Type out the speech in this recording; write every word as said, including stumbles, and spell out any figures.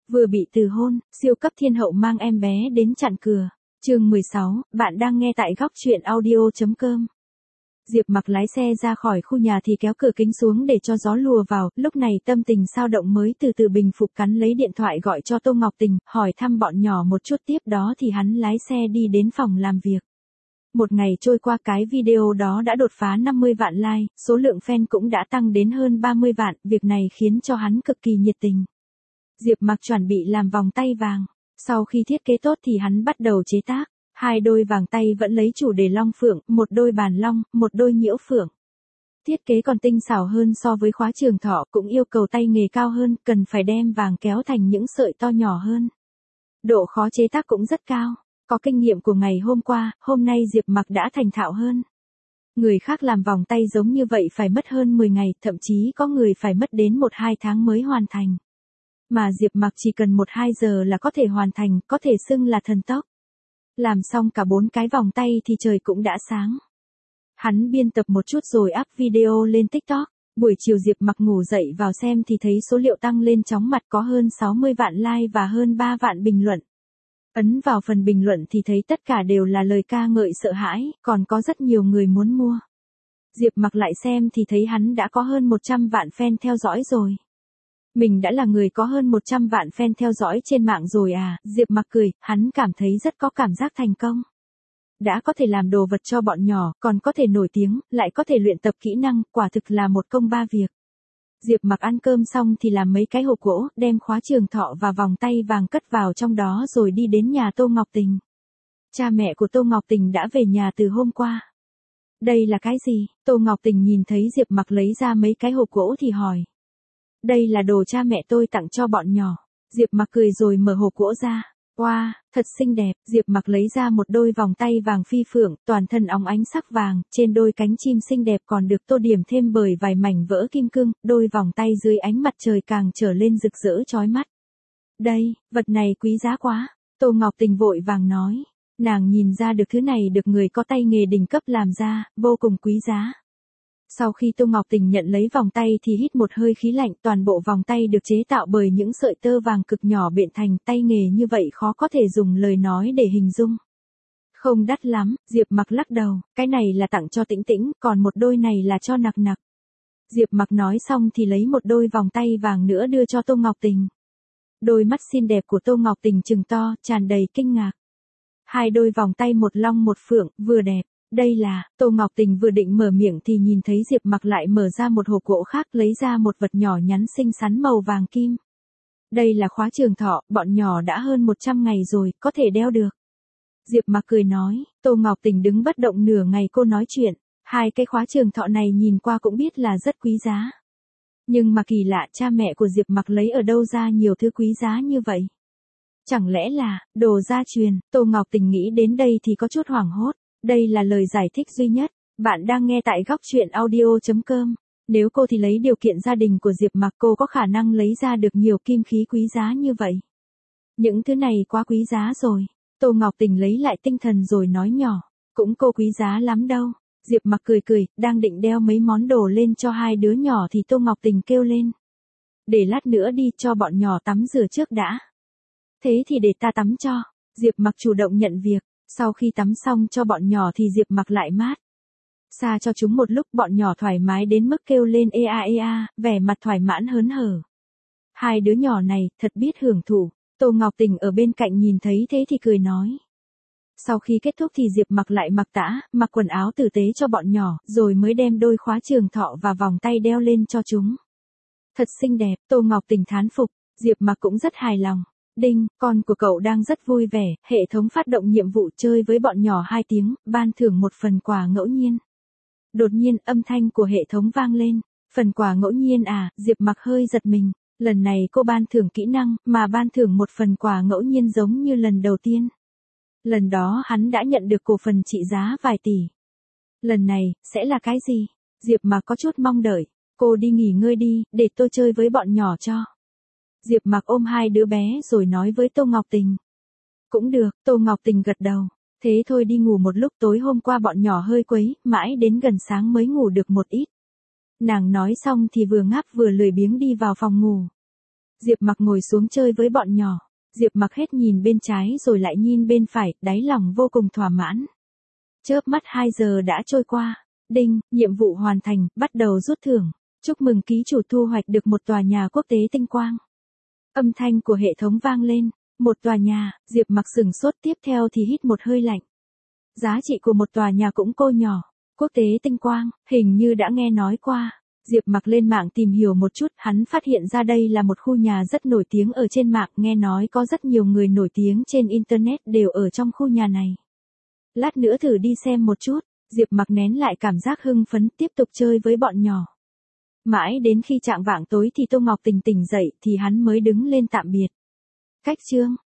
Vừa bị từ hôn, siêu cấp thiên hậu mang em bé đến chặn cửa. Chương mười sáu, bạn đang nghe tại góc truyện audio chấm com. Diệp Mặc lái xe ra khỏi khu nhà thì kéo cửa kính xuống để cho gió lùa vào, lúc này tâm tình sao động mới từ từ bình phục, cắn lấy điện thoại gọi cho Tô Ngọc Tình, hỏi thăm bọn nhỏ một chút, tiếp đó thì hắn lái xe đi đến phòng làm việc. Một ngày trôi qua, cái video đó đã đột phá năm mươi vạn like, số lượng fan cũng đã tăng đến hơn ba mươi vạn, việc này khiến cho hắn cực kỳ nhiệt tình. Diệp Mặc chuẩn bị làm vòng tay vàng, sau khi thiết kế tốt thì hắn bắt đầu chế tác. Hai đôi vàng tay vẫn lấy chủ đề long phượng, một đôi bàn long, một đôi nhiễu phượng. Thiết kế còn tinh xảo hơn so với khóa trường thọ, cũng yêu cầu tay nghề cao hơn, cần phải đem vàng kéo thành những sợi to nhỏ hơn. Độ khó chế tác cũng rất cao, có kinh nghiệm của ngày hôm qua, hôm nay Diệp Mặc đã thành thạo hơn. Người khác làm vòng tay giống như vậy phải mất hơn mười ngày, thậm chí có người phải mất đến một hai tháng mới hoàn thành. Mà Diệp Mặc chỉ cần một hai giờ là có thể hoàn thành, có thể xưng là thần tốc. Làm xong cả bốn cái vòng tay thì trời cũng đã sáng. Hắn biên tập một chút rồi up video lên TikTok. Buổi chiều Diệp Mặc ngủ dậy vào xem thì thấy số liệu tăng lên chóng mặt, có hơn sáu mươi vạn like và hơn ba vạn bình luận. Ấn vào phần bình luận thì thấy tất cả đều là lời ca ngợi sợ hãi, còn có rất nhiều người muốn mua. Diệp Mặc lại xem thì thấy hắn đã có hơn một trăm vạn fan theo dõi rồi. Mình đã là người có hơn một trăm vạn fan theo dõi trên mạng rồi à, Diệp Mặc cười, hắn cảm thấy rất có cảm giác thành công. Đã có thể làm đồ vật cho bọn nhỏ, còn có thể nổi tiếng, lại có thể luyện tập kỹ năng, quả thực là một công ba việc. Diệp Mặc ăn cơm xong thì làm mấy cái hộp gỗ, đem khóa trường thọ và vòng tay vàng cất vào trong đó rồi đi đến nhà Tô Ngọc Tình. Cha mẹ của Tô Ngọc Tình đã về nhà từ hôm qua. Đây là cái gì? Tô Ngọc Tình nhìn thấy Diệp Mặc lấy ra mấy cái hộp gỗ thì hỏi. Đây là đồ cha mẹ tôi tặng cho bọn nhỏ. Diệp Mặc cười rồi mở hộp gỗ ra. Wow, thật xinh đẹp. Diệp Mặc lấy ra một đôi vòng tay vàng phi phượng, toàn thân óng ánh sắc vàng, trên đôi cánh chim xinh đẹp còn được tô điểm thêm bởi vài mảnh vỡ kim cương, đôi vòng tay dưới ánh mặt trời càng trở lên rực rỡ chói mắt. Đây, vật này quý giá quá. Tô Ngọc Tình vội vàng nói. Nàng nhìn ra được thứ này được người có tay nghề đỉnh cấp làm ra, vô cùng quý giá. Sau khi Tô Ngọc Tình nhận lấy vòng tay thì hít một hơi khí lạnh, toàn bộ vòng tay được chế tạo bởi những sợi tơ vàng cực nhỏ biện thành, tay nghề như vậy khó có thể dùng lời nói để hình dung. Không đắt lắm, Diệp Mặc lắc đầu, cái này là tặng cho Tĩnh Tĩnh, còn một đôi này là cho Nặc Nặc. Diệp Mặc nói xong thì lấy một đôi vòng tay vàng nữa đưa cho Tô Ngọc Tình. Đôi mắt xinh đẹp của Tô Ngọc Tình trừng to, tràn đầy kinh ngạc. Hai đôi vòng tay một long một phượng, vừa đẹp. Đây là, Tô Ngọc Tình vừa định mở miệng thì nhìn thấy Diệp Mặc lại mở ra một hộp gỗ khác, lấy ra một vật nhỏ nhắn xinh xắn màu vàng kim. Đây là khóa trường thọ, bọn nhỏ đã hơn một trăm ngày rồi, có thể đeo được. Diệp Mặc cười nói, Tô Ngọc Tình đứng bất động nửa ngày cô nói chuyện, hai cái khóa trường thọ này nhìn qua cũng biết là rất quý giá. Nhưng mà kỳ lạ, cha mẹ của Diệp Mặc lấy ở đâu ra nhiều thứ quý giá như vậy? Chẳng lẽ là, đồ gia truyền? Tô Ngọc Tình nghĩ đến đây thì có chút hoảng hốt. Đây là lời giải thích duy nhất. Bạn đang nghe tại góc truyện audio chấm com. Nếu cô thì lấy điều kiện gia đình của Diệp Mặc, cô có khả năng lấy ra được nhiều kim khí quý giá như vậy. Những thứ này quá quý giá rồi. Tô Ngọc Tình lấy lại tinh thần rồi nói nhỏ. Cũng cô quý giá lắm đâu. Diệp Mặc cười cười, đang định đeo mấy món đồ lên cho hai đứa nhỏ thì Tô Ngọc Tình kêu lên. Để lát nữa đi, cho bọn nhỏ tắm rửa trước đã. Thế thì để ta tắm cho. Diệp Mặc chủ động nhận việc. Sau khi tắm xong cho bọn nhỏ thì Diệp Mặc lại mát xa cho chúng một lúc, bọn nhỏ thoải mái đến mức kêu lên ê a ê a, vẻ mặt thoải mãn hớn hở. Hai đứa nhỏ này thật biết hưởng thụ. Tô Ngọc Tình ở bên cạnh nhìn thấy thế thì cười nói. Sau khi kết thúc thì Diệp Mặc lại mặc tã, mặc quần áo tử tế cho bọn nhỏ, rồi mới đem đôi khóa trường thọ và vòng tay đeo lên cho chúng. Thật xinh đẹp, Tô Ngọc Tình thán phục, Diệp Mặc cũng rất hài lòng. Đinh, con của cậu đang rất vui vẻ, hệ thống phát động nhiệm vụ chơi với bọn nhỏ hai tiếng, ban thưởng một phần quà ngẫu nhiên. Đột nhiên âm thanh của hệ thống vang lên, phần quà ngẫu nhiên à, Diệp Mặc hơi giật mình, lần này cô ban thưởng kỹ năng, mà ban thưởng một phần quà ngẫu nhiên giống như lần đầu tiên. Lần đó hắn đã nhận được cổ phần trị giá vài tỷ. Lần này, sẽ là cái gì? Diệp Mặc có chút mong đợi, cô đi nghỉ ngơi đi, để tôi chơi với bọn nhỏ cho. Diệp Mặc ôm hai đứa bé rồi nói với Tô Ngọc Tình. Cũng được, Tô Ngọc Tình gật đầu. Thế thôi đi ngủ một lúc, tối hôm qua bọn nhỏ hơi quấy, mãi đến gần sáng mới ngủ được một ít. Nàng nói xong thì vừa ngáp vừa lười biếng đi vào phòng ngủ. Diệp Mặc ngồi xuống chơi với bọn nhỏ. Diệp Mặc hết nhìn bên trái rồi lại nhìn bên phải, đáy lòng vô cùng thỏa mãn. Chớp mắt hai giờ đã trôi qua. Đinh, nhiệm vụ hoàn thành, bắt đầu rút thưởng. Chúc mừng ký chủ thu hoạch được một tòa nhà quốc tế tinh quang. Âm thanh của hệ thống vang lên. Một tòa nhà, Diệp Mặc sừng sốt, tiếp theo thì hít một hơi lạnh. Giá trị của một tòa nhà cũng cô nhỏ. Quốc tế tinh quang, hình như đã nghe nói qua. Diệp Mặc lên mạng tìm hiểu một chút, hắn phát hiện ra đây là một khu nhà rất nổi tiếng ở trên mạng, nghe nói có rất nhiều người nổi tiếng trên Internet đều ở trong khu nhà này. Lát nữa thử đi xem một chút, Diệp Mặc nén lại cảm giác hưng phấn, tiếp tục chơi với bọn nhỏ. Mãi đến khi chạng vạng tối thì Tô Ngọc Tình tỉnh dậy thì hắn mới đứng lên tạm biệt. Cách chương